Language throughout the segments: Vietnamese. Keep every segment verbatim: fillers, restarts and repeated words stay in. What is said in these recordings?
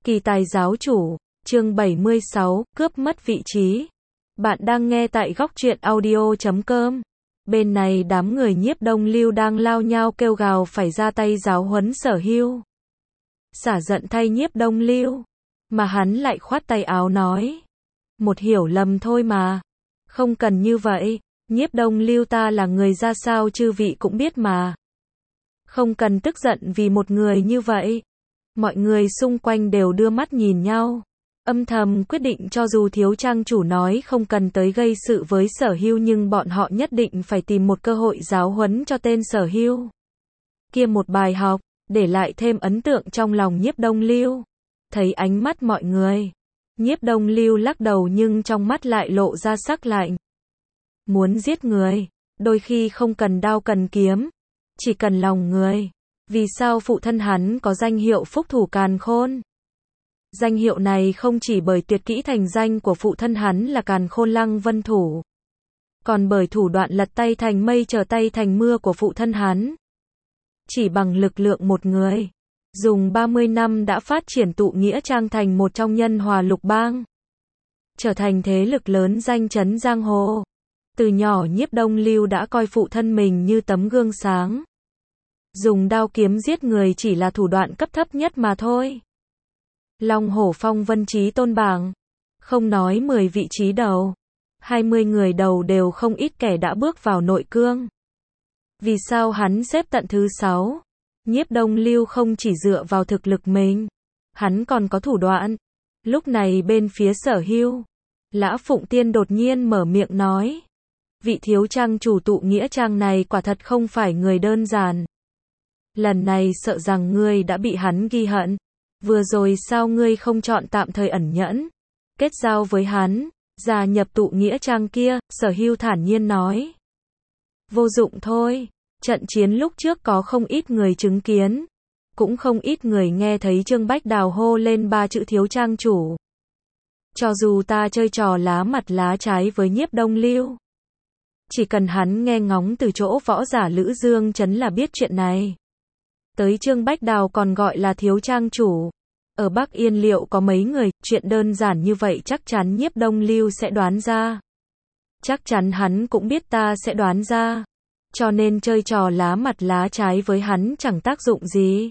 Kỳ tài giáo chủ, chương bảy mươi sáu, cướp mất vị trí. Bạn đang nghe tại góc truyện audio chấm com. Bên này đám người Nhiếp Đông Lưu đang lao nhau kêu gào phải ra tay giáo huấn Sở Hưu. Xả giận thay Nhiếp Đông Lưu, mà hắn lại khoát tay áo nói: "Một hiểu lầm thôi mà, không cần như vậy, Nhiếp Đông Lưu ta là người ra sao chư vị cũng biết mà. Không cần tức giận vì một người như vậy." Mọi người xung quanh đều đưa mắt nhìn nhau, âm thầm quyết định cho dù thiếu trang chủ nói không cần tới gây sự với Sở Hưu nhưng bọn họ nhất định phải tìm một cơ hội giáo huấn cho tên Sở Hưu kia một bài học, để lại thêm ấn tượng trong lòng Nhiếp Đông Lưu. Thấy ánh mắt mọi người, Nhiếp Đông Lưu lắc đầu nhưng trong mắt lại lộ ra sắc lạnh. Muốn giết người, đôi khi không cần đao cần kiếm, chỉ cần lòng người. Vì sao phụ thân hắn có danh hiệu phúc thủ càn khôn? Danh hiệu này không chỉ bởi tuyệt kỹ thành danh của phụ thân hắn là càn khôn lăng vân thủ, còn bởi thủ đoạn lật tay thành mây trở tay thành mưa của phụ thân hắn. Chỉ bằng lực lượng một người, dùng ba mươi năm đã phát triển tụ nghĩa trang thành một trong nhân hòa lục bang, trở thành thế lực lớn danh chấn giang hồ. Từ nhỏ Nhiếp Đông Lưu đã coi phụ thân mình như tấm gương sáng. Dùng đao kiếm giết người chỉ là thủ đoạn cấp thấp nhất mà thôi. Long Hổ Phong Vân Chí Tôn bảng, không nói mười vị trí đầu, hai mươi người đầu đều không ít kẻ đã bước vào nội cương. Vì sao hắn xếp tận thứ sáu? Nhiếp Đông Lưu không chỉ dựa vào thực lực mình, hắn còn có thủ đoạn. Lúc này bên phía Sở Hưu, Lã Phụng Tiên đột nhiên mở miệng nói: "Vị thiếu trang chủ tụ nghĩa trang này quả thật không phải người đơn giản. Lần này sợ rằng ngươi đã bị hắn ghi hận. Vừa rồi sao ngươi không chọn tạm thời ẩn nhẫn, kết giao với hắn, gia nhập tụ nghĩa trang kia?" Sở Hưu thản nhiên nói. "Vô dụng thôi, trận chiến lúc trước có không ít người chứng kiến, cũng không ít người nghe thấy Trương Bách Đào hô lên ba chữ thiếu trang chủ. Cho dù ta chơi trò lá mặt lá trái với Nhiếp Đông Lưu, chỉ cần hắn nghe ngóng từ chỗ võ giả Lữ Dương Trấn là biết chuyện này. Tới Trương Bách Đào còn gọi là thiếu trang chủ. Ở Bắc Yên liệu có mấy người, chuyện đơn giản như vậy chắc chắn Nhiếp Đông Lưu sẽ đoán ra. Chắc chắn hắn cũng biết ta sẽ đoán ra. Cho nên chơi trò lá mặt lá trái với hắn chẳng tác dụng gì.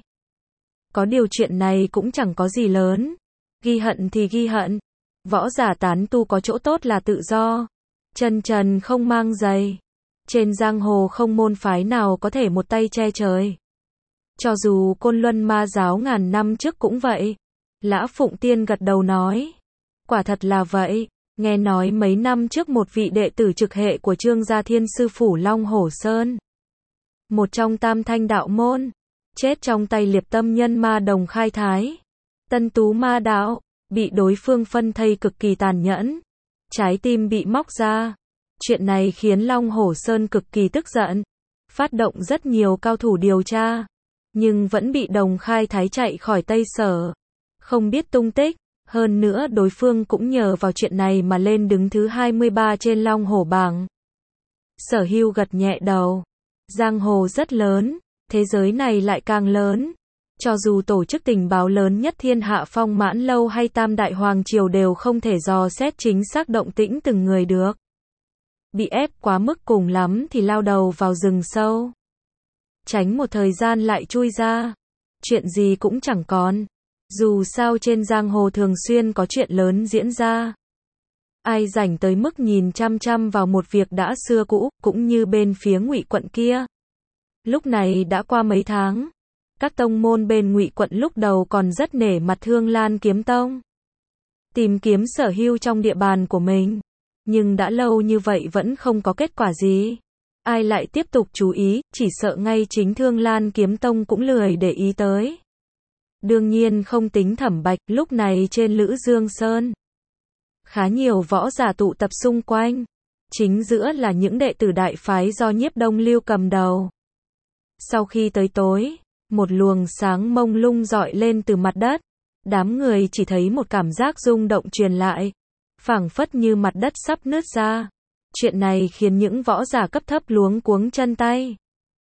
Có điều chuyện này cũng chẳng có gì lớn. Ghi hận thì ghi hận. Võ giả tán tu có chỗ tốt là tự do. Chân trần không mang giày. Trên giang hồ không môn phái nào có thể một tay che trời. Cho dù Côn Luân Ma giáo ngàn năm trước cũng vậy." Lã Phụng Tiên gật đầu nói: "Quả thật là vậy, nghe nói mấy năm trước một vị đệ tử trực hệ của Trương Gia Thiên sư phủ Long Hổ Sơn, một trong tam thanh đạo môn, chết trong tay liệp tâm nhân ma đồng khai thái, Tân Tú Ma đạo, bị đối phương phân thây cực kỳ tàn nhẫn, trái tim bị móc ra. Chuyện này khiến Long Hổ Sơn cực kỳ tức giận, phát động rất nhiều cao thủ điều tra, nhưng vẫn bị đồng khai thái chạy khỏi Tây Sở, không biết tung tích. Hơn nữa đối phương cũng nhờ vào chuyện này mà lên đứng thứ hai mươi ba trên Long Hổ bảng." Sở Hưu gật nhẹ đầu. Giang hồ rất lớn, thế giới này lại càng lớn. Cho dù tổ chức tình báo lớn nhất thiên hạ Phong Mãn Lâu hay Tam Đại Hoàng Triều đều không thể dò xét chính xác động tĩnh từng người được. Bị ép quá mức cùng lắm thì lao đầu vào rừng sâu, tránh một thời gian lại chui ra, chuyện gì cũng chẳng còn. Dù sao trên giang hồ thường xuyên có chuyện lớn diễn ra. Ai rảnh tới mức nhìn chăm chăm vào một việc đã xưa cũ, cũng như bên phía Ngụy quận kia. Lúc này đã qua mấy tháng, các tông môn bên Ngụy quận lúc đầu còn rất nể mặt Thương Lan Kiếm Tông, tìm kiếm Sở Hưu trong địa bàn của mình, nhưng đã lâu như vậy vẫn không có kết quả gì. Ai lại tiếp tục chú ý, chỉ sợ ngay chính Thương Lan Kiếm Tông cũng lười để ý tới. Đương nhiên không tính Thẩm Bạch, lúc này trên Lữ Dương Sơn, khá nhiều võ giả tụ tập xung quanh, chính giữa là những đệ tử đại phái do Nhiếp Đông Lưu cầm đầu. Sau khi tới tối, một luồng sáng mông lung rọi lên từ mặt đất, đám người chỉ thấy một cảm giác rung động truyền lại, phảng phất như mặt đất sắp nứt ra. Chuyện này khiến những võ giả cấp thấp luống cuống chân tay.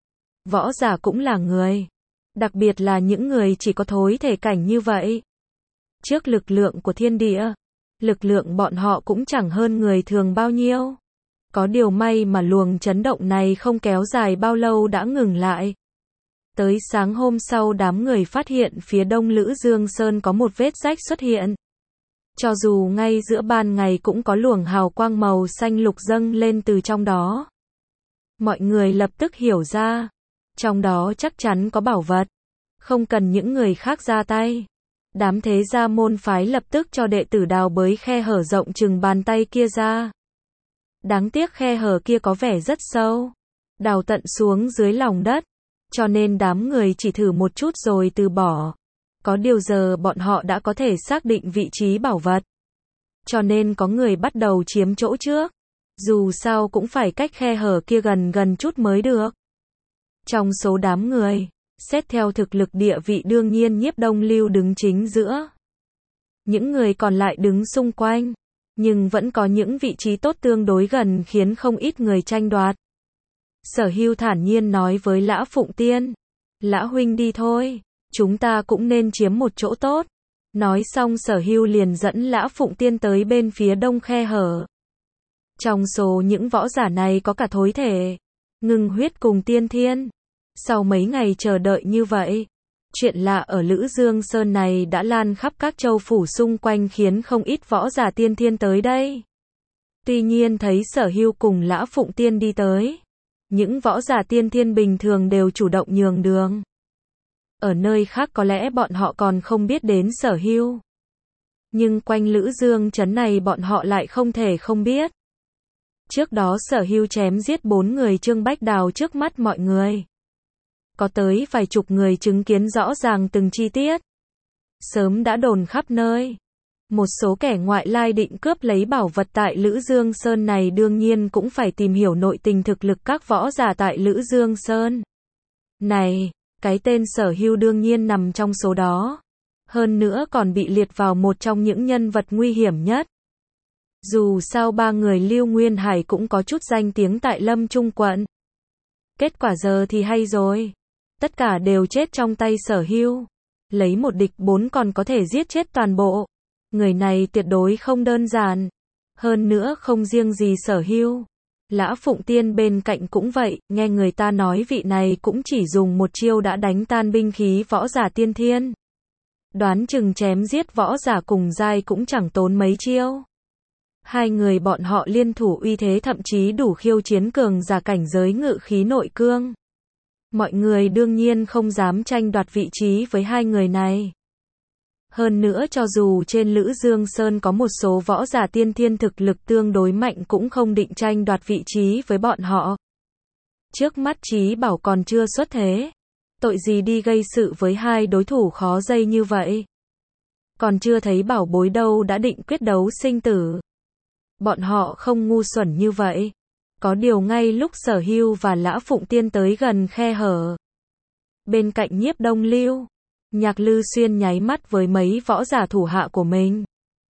Võ giả cũng là người, đặc biệt là những người chỉ có thối thể cảnh như vậy. Trước lực lượng của thiên địa, lực lượng bọn họ cũng chẳng hơn người thường bao nhiêu. Có điều may mà luồng chấn động này không kéo dài bao lâu đã ngừng lại. Tới sáng hôm sau đám người phát hiện phía đông Lữ Dương Sơn có một vết rách xuất hiện. Cho dù ngay giữa ban ngày cũng có luồng hào quang màu xanh lục dâng lên từ trong đó. Mọi người lập tức hiểu ra, trong đó chắc chắn có bảo vật, không cần những người khác ra tay. Đám thế gia môn phái lập tức cho đệ tử đào bới khe hở rộng chừng bàn tay kia ra. Đáng tiếc khe hở kia có vẻ rất sâu, đào tận xuống dưới lòng đất, cho nên đám người chỉ thử một chút rồi từ bỏ. Có điều giờ bọn họ đã có thể xác định vị trí bảo vật, cho nên có người bắt đầu chiếm chỗ trước. Dù sao cũng phải cách khe hở kia gần gần chút mới được. Trong số đám người, xét theo thực lực địa vị đương nhiên Nhiếp Đông Lưu đứng chính giữa. Những người còn lại đứng xung quanh, nhưng vẫn có những vị trí tốt tương đối gần khiến không ít người tranh đoạt. Sở Hưu thản nhiên nói với Lã Phụng Tiên, Lã huynh đi thôi, chúng ta cũng nên chiếm một chỗ tốt. Nói xong Sở Hưu liền dẫn Lã Phụng Tiên tới bên phía đông khe hở. Trong số những võ giả này có cả thối thể, ngưng huyết cùng tiên thiên. Sau mấy ngày chờ đợi như vậy, chuyện lạ ở Lữ Dương Sơn này đã lan khắp các châu phủ xung quanh khiến không ít võ giả tiên thiên tới đây. Tuy nhiên thấy Sở Hưu cùng Lã Phụng Tiên đi tới, những võ giả tiên thiên bình thường đều chủ động nhường đường. Ở nơi khác có lẽ bọn họ còn không biết đến Sở Hưu, nhưng quanh Lữ Dương trấn này bọn họ lại không thể không biết. Trước đó Sở Hưu chém giết bốn người Trương Bách Đào trước mắt mọi người. Có tới vài chục người chứng kiến rõ ràng từng chi tiết. Sớm đã đồn khắp nơi. Một số kẻ ngoại lai định cướp lấy bảo vật tại Lữ Dương Sơn này đương nhiên cũng phải tìm hiểu nội tình thực lực các võ giả tại Lữ Dương Sơn. Này, cái tên Sở Hưu đương nhiên nằm trong số đó. Hơn nữa còn bị liệt vào một trong những nhân vật nguy hiểm nhất. Dù sao ba người Lưu Nguyên Hải cũng có chút danh tiếng tại Lâm Trung quận. Kết quả giờ thì hay rồi. Tất cả đều chết trong tay Sở Hưu. Lấy một địch bốn còn có thể giết chết toàn bộ. Người này tuyệt đối không đơn giản. Hơn nữa không riêng gì Sở Hưu. Lã Phụng Tiên bên cạnh cũng vậy, nghe người ta nói vị này cũng chỉ dùng một chiêu đã đánh tan binh khí võ giả tiên thiên. Đoán chừng chém giết võ giả cùng giai cũng chẳng tốn mấy chiêu. Hai người bọn họ liên thủ uy thế thậm chí đủ khiêu chiến cường giả cảnh giới ngự khí nội cương. Mọi người đương nhiên không dám tranh đoạt vị trí với hai người này. Hơn nữa cho dù trên Lữ Dương Sơn có một số võ giả tiên thiên thực lực tương đối mạnh cũng không định tranh đoạt vị trí với bọn họ. Trước mắt Chí Bảo còn chưa xuất thế. Tội gì đi gây sự với hai đối thủ khó dây như vậy. Còn chưa thấy bảo bối đâu đã định quyết đấu sinh tử. Bọn họ không ngu xuẩn như vậy. Có điều ngay lúc Sở Hưu và Lã Phụng Tiên tới gần khe hở, bên cạnh Nhiếp Đông Lưu, Nhạc Lư Xuyên nháy mắt với mấy võ giả thủ hạ của mình.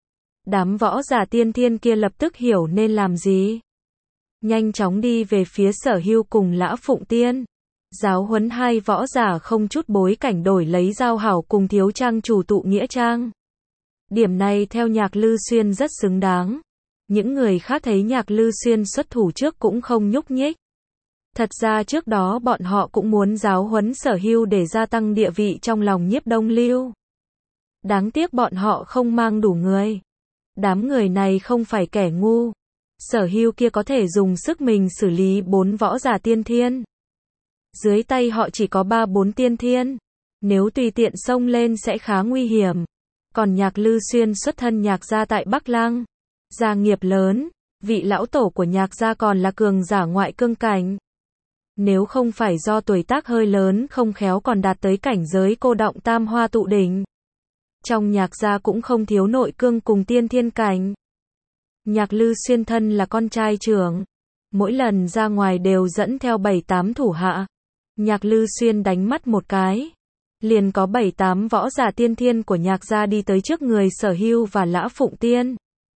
Đám võ giả tiên thiên kia lập tức hiểu nên làm gì. Nhanh chóng đi về phía Sở Hưu cùng Lã Phụng Tiên. Giáo huấn hai võ giả không chút bối cảnh đổi lấy giao hảo cùng thiếu trang chủ tụ nghĩa trang. Điểm này theo Nhạc Lư Xuyên rất xứng đáng. Những người khác thấy Nhạc Lư Xuyên xuất thủ trước cũng không nhúc nhích. Thật ra trước đó bọn họ cũng muốn giáo huấn Sở Hưu để gia tăng địa vị trong lòng Nhiếp Đông Lưu. Đáng tiếc bọn họ không mang đủ người. Đám người này không phải kẻ ngu. Sở Hưu kia có thể dùng sức mình xử lý bốn võ giả tiên thiên. Dưới tay họ chỉ có ba bốn tiên thiên. Nếu tùy tiện xông lên sẽ khá nguy hiểm. Còn Nhạc Lư Xuyên xuất thân Nhạc gia tại Bắc Lăng. Gia nghiệp lớn, vị lão tổ của Nhạc gia còn là cường giả ngoại cương cảnh. Nếu không phải do tuổi tác hơi lớn không khéo còn đạt tới cảnh giới cô động tam hoa tụ đỉnh. Trong Nhạc gia cũng không thiếu nội cương cùng tiên thiên cảnh. Nhạc Lư Xuyên thân là con trai trưởng. Mỗi lần ra ngoài đều dẫn theo bảy tám thủ hạ. Nhạc Lư Xuyên đánh mắt một cái. Liền có bảy tám võ giả tiên thiên của Nhạc gia đi tới trước người Sở Hưu và Lã Phụng Tiên.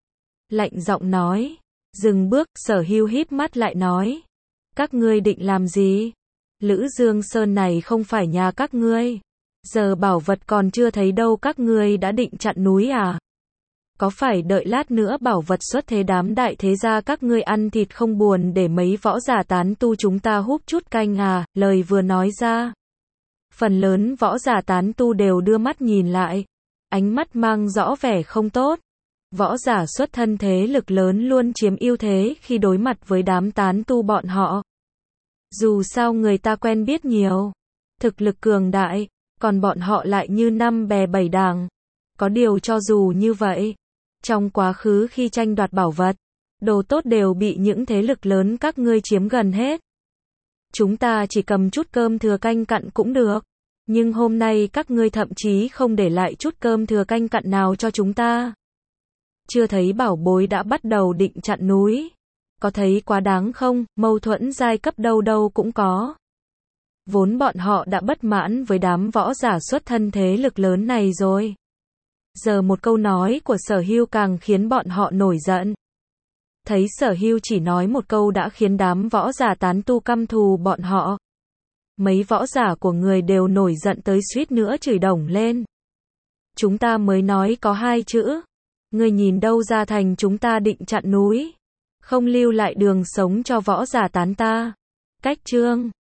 Lạnh giọng nói. Dừng bước, Sở Hưu híp mắt lại nói. Các ngươi định làm gì? Lữ Dương Sơn này không phải nhà các ngươi. Giờ bảo vật còn chưa thấy đâu các ngươi đã định chặn núi à? Có phải đợi lát nữa bảo vật xuất thế đám đại thế gia các ngươi ăn thịt không buồn để mấy võ giả tán tu chúng ta húp chút canh à? Lời vừa nói ra, phần lớn võ giả tán tu đều đưa mắt nhìn lại, ánh mắt mang rõ vẻ không tốt. Võ giả xuất thân thế lực lớn luôn chiếm ưu thế khi đối mặt với đám tán tu bọn họ. Dù sao người ta quen biết nhiều, thực lực cường đại, còn bọn họ lại như năm bè bảy đảng. Có điều cho dù như vậy, trong quá khứ khi tranh đoạt bảo vật, đồ tốt đều bị những thế lực lớn các ngươi chiếm gần hết. Chúng ta chỉ cầm chút cơm thừa canh cặn cũng được, nhưng hôm nay các ngươi thậm chí không để lại chút cơm thừa canh cặn nào cho chúng ta. Chưa thấy bảo bối đã bắt đầu định chặn núi. Có thấy quá đáng không? Mâu thuẫn giai cấp đâu đâu cũng có. Vốn bọn họ đã bất mãn với đám võ giả xuất thân thế lực lớn này rồi. Giờ một câu nói của Sở Hưu càng khiến bọn họ nổi giận. Thấy Sở Hưu chỉ nói một câu đã khiến đám võ giả tán tu căm thù bọn họ. Mấy võ giả của người đều nổi giận tới suýt nữa chửi đổng lên. Chúng ta mới nói có hai chữ. Ngươi nhìn đâu ra thành chúng ta định chặn núi. Không lưu lại đường sống cho võ giả tán ta. Cách chương